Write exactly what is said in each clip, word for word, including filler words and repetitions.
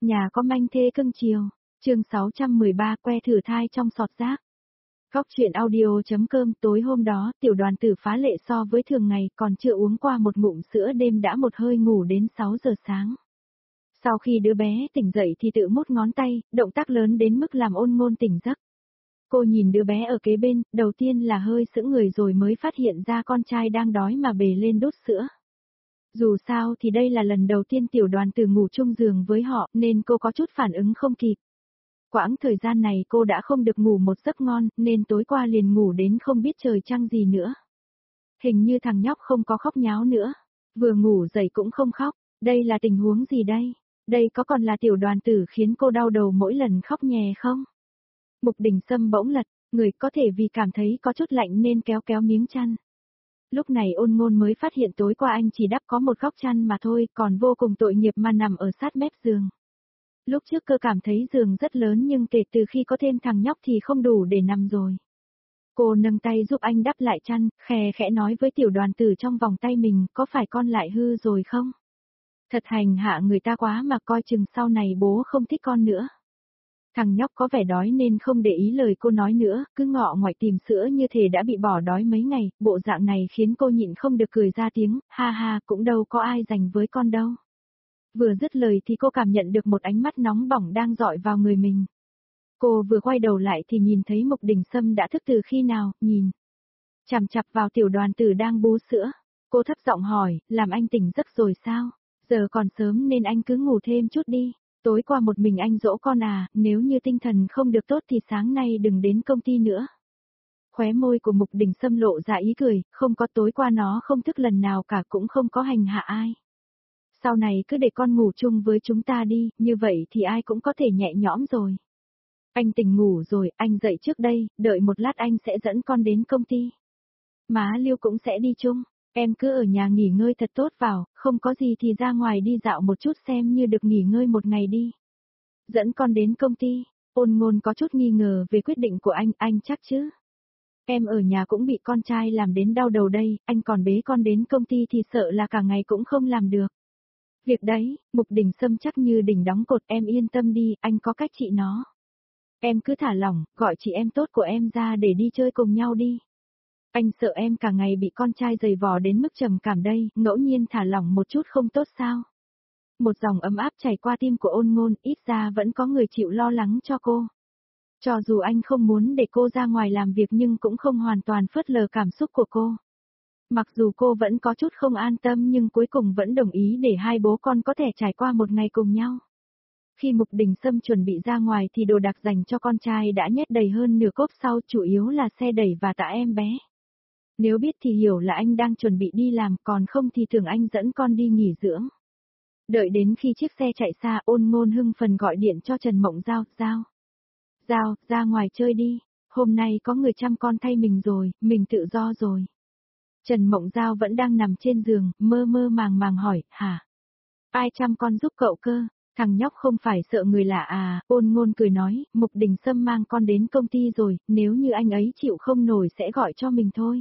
Nhà có manh thê cưng chiều, chương sáu trăm mười ba que thử thai trong sọt rác. Góc chuyện audio.com tối hôm đó, tiểu đoàn tử phá lệ so với thường ngày còn chưa uống qua một ngụm sữa đêm đã một hơi ngủ đến sáu giờ sáng. Sau khi đứa bé tỉnh dậy thì tự mút ngón tay, động tác lớn đến mức làm Ôn Ngôn tỉnh giấc. Cô nhìn đứa bé ở kế bên, đầu tiên là hơi sững người rồi mới phát hiện ra con trai đang đói mà bề lên đút sữa. Dù sao thì đây là lần đầu tiên tiểu đoàn tử ngủ chung giường với họ nên cô có chút phản ứng không kịp. Quãng thời gian này cô đã không được ngủ một giấc ngon nên tối qua liền ngủ đến không biết trời trăng gì nữa. Hình như thằng nhóc không có khóc nháo nữa. Vừa ngủ dậy cũng không khóc. Đây là tình huống gì đây? Đây có còn là tiểu đoàn tử khiến cô đau đầu mỗi lần khóc nhè không? Mục Đình Sâm bỗng lật, người có thể vì cảm thấy có chút lạnh nên kéo kéo miếng chăn. Lúc này Ôn Ngôn mới phát hiện tối qua anh chỉ đắp có một góc chăn mà thôi, còn vô cùng tội nghiệp mà nằm ở sát mép giường. Lúc trước cơ cảm thấy giường rất lớn nhưng kể từ khi có thêm thằng nhóc thì không đủ để nằm rồi. Cô nâng tay giúp anh đắp lại chăn, khè khẽ nói với tiểu đoàn tử trong vòng tay mình, có phải con lại hư rồi không? Thật hành hạ người ta quá mà, coi chừng sau này bố không thích con nữa. Thằng nhóc có vẻ đói nên không để ý lời cô nói nữa, cứ ngọ ngoại tìm sữa như thể đã bị bỏ đói mấy ngày, bộ dạng này khiến cô nhịn không được cười ra tiếng, ha ha, cũng đâu có ai dành với con đâu. Vừa dứt lời thì cô cảm nhận được một ánh mắt nóng bỏng đang dọi vào người mình. Cô vừa quay đầu lại thì nhìn thấy Mục Đình Sâm đã thức từ khi nào, nhìn. Chằm chặp vào tiểu đoàn tử đang bú sữa. Cô thấp giọng hỏi, làm anh tỉnh giấc rồi sao? Giờ còn sớm nên anh cứ ngủ thêm chút đi. Tối qua một mình anh dỗ con à, nếu như tinh thần không được tốt thì sáng nay đừng đến công ty nữa. Khóe môi của Mục Đình Sâm lộ ra ý cười, không có, tối qua nó không thức lần nào cả, cũng không có hành hạ ai. Sau này cứ để con ngủ chung với chúng ta đi, như vậy thì ai cũng có thể nhẹ nhõm rồi. Anh tỉnh ngủ rồi, anh dậy trước đây, đợi một lát anh sẽ dẫn con đến công ty. Má Liêu cũng sẽ đi chung, em cứ ở nhà nghỉ ngơi thật tốt vào, không có gì thì ra ngoài đi dạo một chút xem như được nghỉ ngơi một ngày đi. Dẫn con đến công ty, Ôn Ngôn có chút nghi ngờ về quyết định của anh, anh chắc chứ? Em ở nhà cũng bị con trai làm đến đau đầu đây, anh còn bế con đến công ty thì sợ là cả ngày cũng không làm được. Việc đấy, Mục Đình Sâm chắc như đỉnh đóng cột, em yên tâm đi, anh có cách trị nó. Em cứ thả lỏng, gọi chị em tốt của em ra để đi chơi cùng nhau đi. Anh sợ em cả ngày bị con trai giày vò đến mức trầm cảm đây, ngẫu nhiên thả lỏng một chút không tốt sao? Một dòng ấm áp chảy qua tim của Ôn Ngôn, ít ra vẫn có người chịu lo lắng cho cô. Cho dù anh không muốn để cô ra ngoài làm việc nhưng cũng không hoàn toàn phớt lờ cảm xúc của cô. Mặc dù cô vẫn có chút không an tâm nhưng cuối cùng vẫn đồng ý để hai bố con có thể trải qua một ngày cùng nhau. Khi Mục Đình Sâm chuẩn bị ra ngoài thì đồ đạc dành cho con trai đã nhét đầy hơn nửa cốp sau, chủ yếu là xe đẩy và tạ em bé. Nếu biết thì hiểu là anh đang chuẩn bị đi làm, còn không thì tưởng anh dẫn con đi nghỉ dưỡng. Đợi đến khi chiếc xe chạy xa, Ôn Ngôn hưng phần gọi điện cho Trần Mộng Giao, Giao. Giao, ra ngoài chơi đi, hôm nay có người chăm con thay mình rồi, mình tự do rồi. Trần Mộng Giao vẫn đang nằm trên giường, mơ mơ màng màng hỏi, hả? Ai chăm con giúp cậu cơ? Thằng nhóc không phải sợ người lạ à? Ôn Ngôn cười nói, Mục Đình Sâm mang con đến công ty rồi, nếu như anh ấy chịu không nổi sẽ gọi cho mình thôi.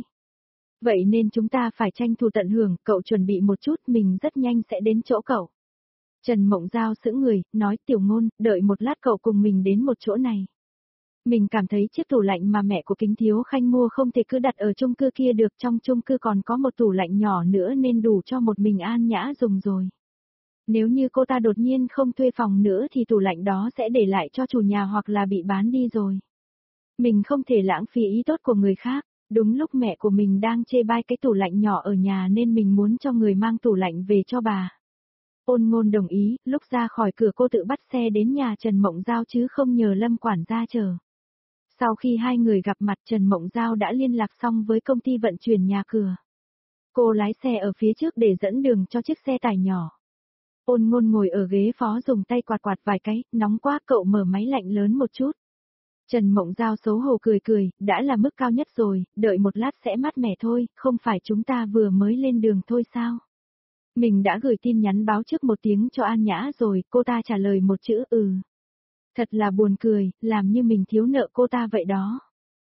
Vậy nên chúng ta phải tranh thủ tận hưởng, cậu chuẩn bị một chút, mình rất nhanh sẽ đến chỗ cậu. Trần Mộng Giao sững người, nói, Tiểu Ngôn, đợi một lát cậu cùng mình đến một chỗ này. Mình cảm thấy chiếc tủ lạnh mà mẹ của Kính Thiếu Khanh mua không thể cứ đặt ở chung cư kia được, trong chung cư còn có một tủ lạnh nhỏ nữa nên đủ cho một mình An Nhã dùng rồi. Nếu như cô ta đột nhiên không thuê phòng nữa thì tủ lạnh đó sẽ để lại cho chủ nhà hoặc là bị bán đi rồi. Mình không thể lãng phí ý tốt của người khác, đúng lúc mẹ của mình đang chê bai cái tủ lạnh nhỏ ở nhà nên mình muốn cho người mang tủ lạnh về cho bà. Ôn Ngôn đồng ý, lúc ra khỏi cửa cô tự bắt xe đến nhà Trần Mộng Giao chứ không nhờ Lâm quản gia chờ. Sau khi hai người gặp mặt, Trần Mộng Giao đã liên lạc xong với công ty vận chuyển nhà cửa. Cô lái xe ở phía trước để dẫn đường cho chiếc xe tải nhỏ. Ôn Ngôn ngồi ở ghế phó dùng tay quạt quạt vài cái, nóng quá, cậu mở máy lạnh lớn một chút. Trần Mộng Giao xấu hổ cười cười, đã là mức cao nhất rồi, đợi một lát sẽ mát mẻ thôi, không phải chúng ta vừa mới lên đường thôi sao? Mình đã gửi tin nhắn báo trước một tiếng cho An Nhã rồi, cô ta trả lời một chữ ừ. Thật là buồn cười, làm như mình thiếu nợ cô ta vậy đó.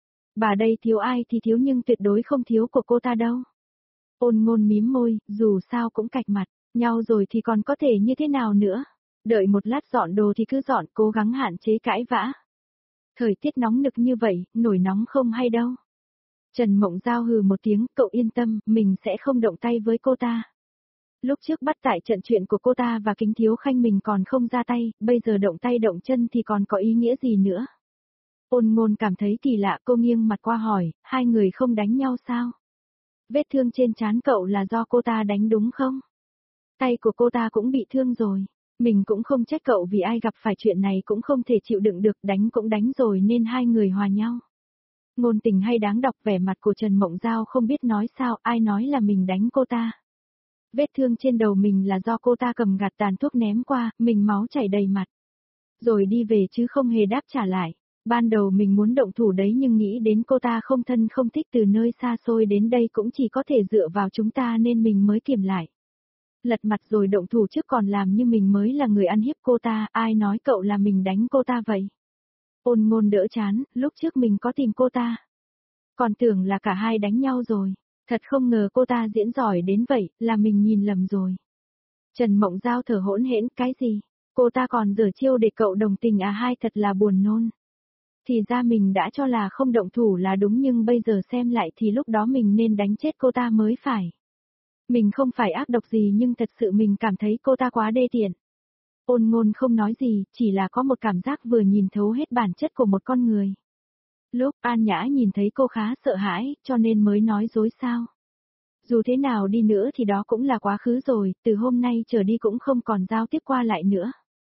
Bà đây thiếu ai thì thiếu nhưng tuyệt đối không thiếu của cô ta đâu. Ôn Ngôn mím môi, dù sao cũng cạch mặt, nhau rồi thì còn có thể như thế nào nữa. Đợi một lát dọn đồ thì cứ dọn, cố gắng hạn chế cãi vã. Thời tiết nóng nực như vậy, nổi nóng không hay đâu. Trần Mộng Giao hừ một tiếng, cậu yên tâm, mình sẽ không động tay với cô ta. Lúc trước bắt tại trận chuyện của cô ta và Kính Thiếu Khanh mình còn không ra tay, bây giờ động tay động chân thì còn có ý nghĩa gì nữa. Ôn Ngôn cảm thấy kỳ lạ, cô nghiêng mặt qua hỏi, hai người không đánh nhau sao? Vết thương trên trán cậu là do cô ta đánh đúng không? Tay của cô ta cũng bị thương rồi. Mình cũng không trách cậu vì ai gặp phải chuyện này cũng không thể chịu đựng được, đánh cũng đánh rồi nên hai người hòa nhau. Ngôn tình hay đáng đọc, vẻ mặt của Trần Mộng Giao không biết nói sao, ai nói là mình đánh cô ta. Vết thương trên đầu mình là do cô ta cầm gạt tàn thuốc ném qua, mình máu chảy đầy mặt. Rồi đi về chứ không hề đáp trả lại. Ban đầu mình muốn động thủ đấy nhưng nghĩ đến cô ta không thân không thích từ nơi xa xôi đến đây cũng chỉ có thể dựa vào chúng ta nên mình mới kiềm lại. Lật mặt rồi động thủ trước còn làm như mình mới là người ăn hiếp cô ta, ai nói cậu là mình đánh cô ta vậy? Ôn Ngôn đỡ chán, lúc trước mình có tìm cô ta. Còn tưởng là cả hai đánh nhau rồi, thật không ngờ cô ta diễn giỏi đến vậy, là mình nhìn lầm rồi. Trần Mộng Giao thở hỗn hển, cái gì? Cô ta còn giở chiêu để cậu đồng tình à, hai thật là buồn nôn. Thì ra mình đã cho là không động thủ là đúng nhưng bây giờ xem lại thì lúc đó mình nên đánh chết cô ta mới phải. Mình không phải ác độc gì nhưng thật sự mình cảm thấy cô ta quá đê tiện. Ôn Ngôn không nói gì, chỉ là có một cảm giác vừa nhìn thấu hết bản chất của một con người. Lúc An Nhã nhìn thấy cô khá sợ hãi, cho nên mới nói dối sao. Dù thế nào đi nữa thì đó cũng là quá khứ rồi, từ hôm nay trở đi cũng không còn giao tiếp qua lại nữa.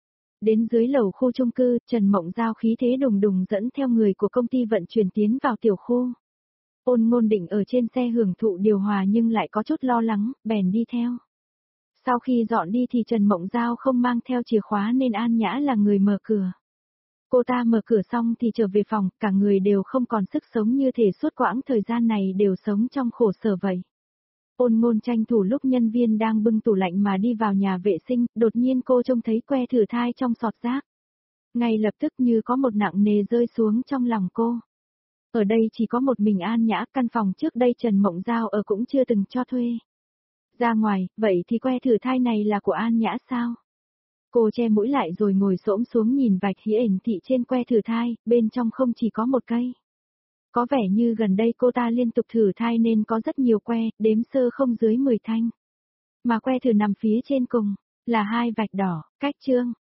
Đến dưới lầu khu chung cư, Trần Mộng Giao khí thế đùng đùng dẫn theo người của công ty vận chuyển tiến vào tiểu khu. Ôn Ngôn định ở trên xe hưởng thụ điều hòa nhưng lại có chút lo lắng, bèn đi theo. Sau khi dọn đi thì Trần Mộng Giao không mang theo chìa khóa nên An Nhã là người mở cửa. Cô ta mở cửa xong thì trở về phòng, cả người đều không còn sức sống như thể suốt quãng thời gian này đều sống trong khổ sở vậy. Ôn Ngôn tranh thủ lúc nhân viên đang bưng tủ lạnh mà đi vào nhà vệ sinh, đột nhiên cô trông thấy que thử thai trong sọt rác. Ngay lập tức như có một nặng nề rơi xuống trong lòng cô. Ở đây chỉ có một mình An Nhã, căn phòng trước đây Trần Mộng Giao ở cũng chưa từng cho thuê. Ra ngoài, vậy thì que thử thai này là của An Nhã sao? Cô che mũi lại rồi ngồi xổm xuống nhìn vạch hiển thị trên que thử thai, bên trong không chỉ có một cây. Có vẻ như gần đây cô ta liên tục thử thai nên có rất nhiều que, đếm sơ không dưới mười thanh. Mà que thử nằm phía trên cùng, là hai vạch đỏ, cách chương.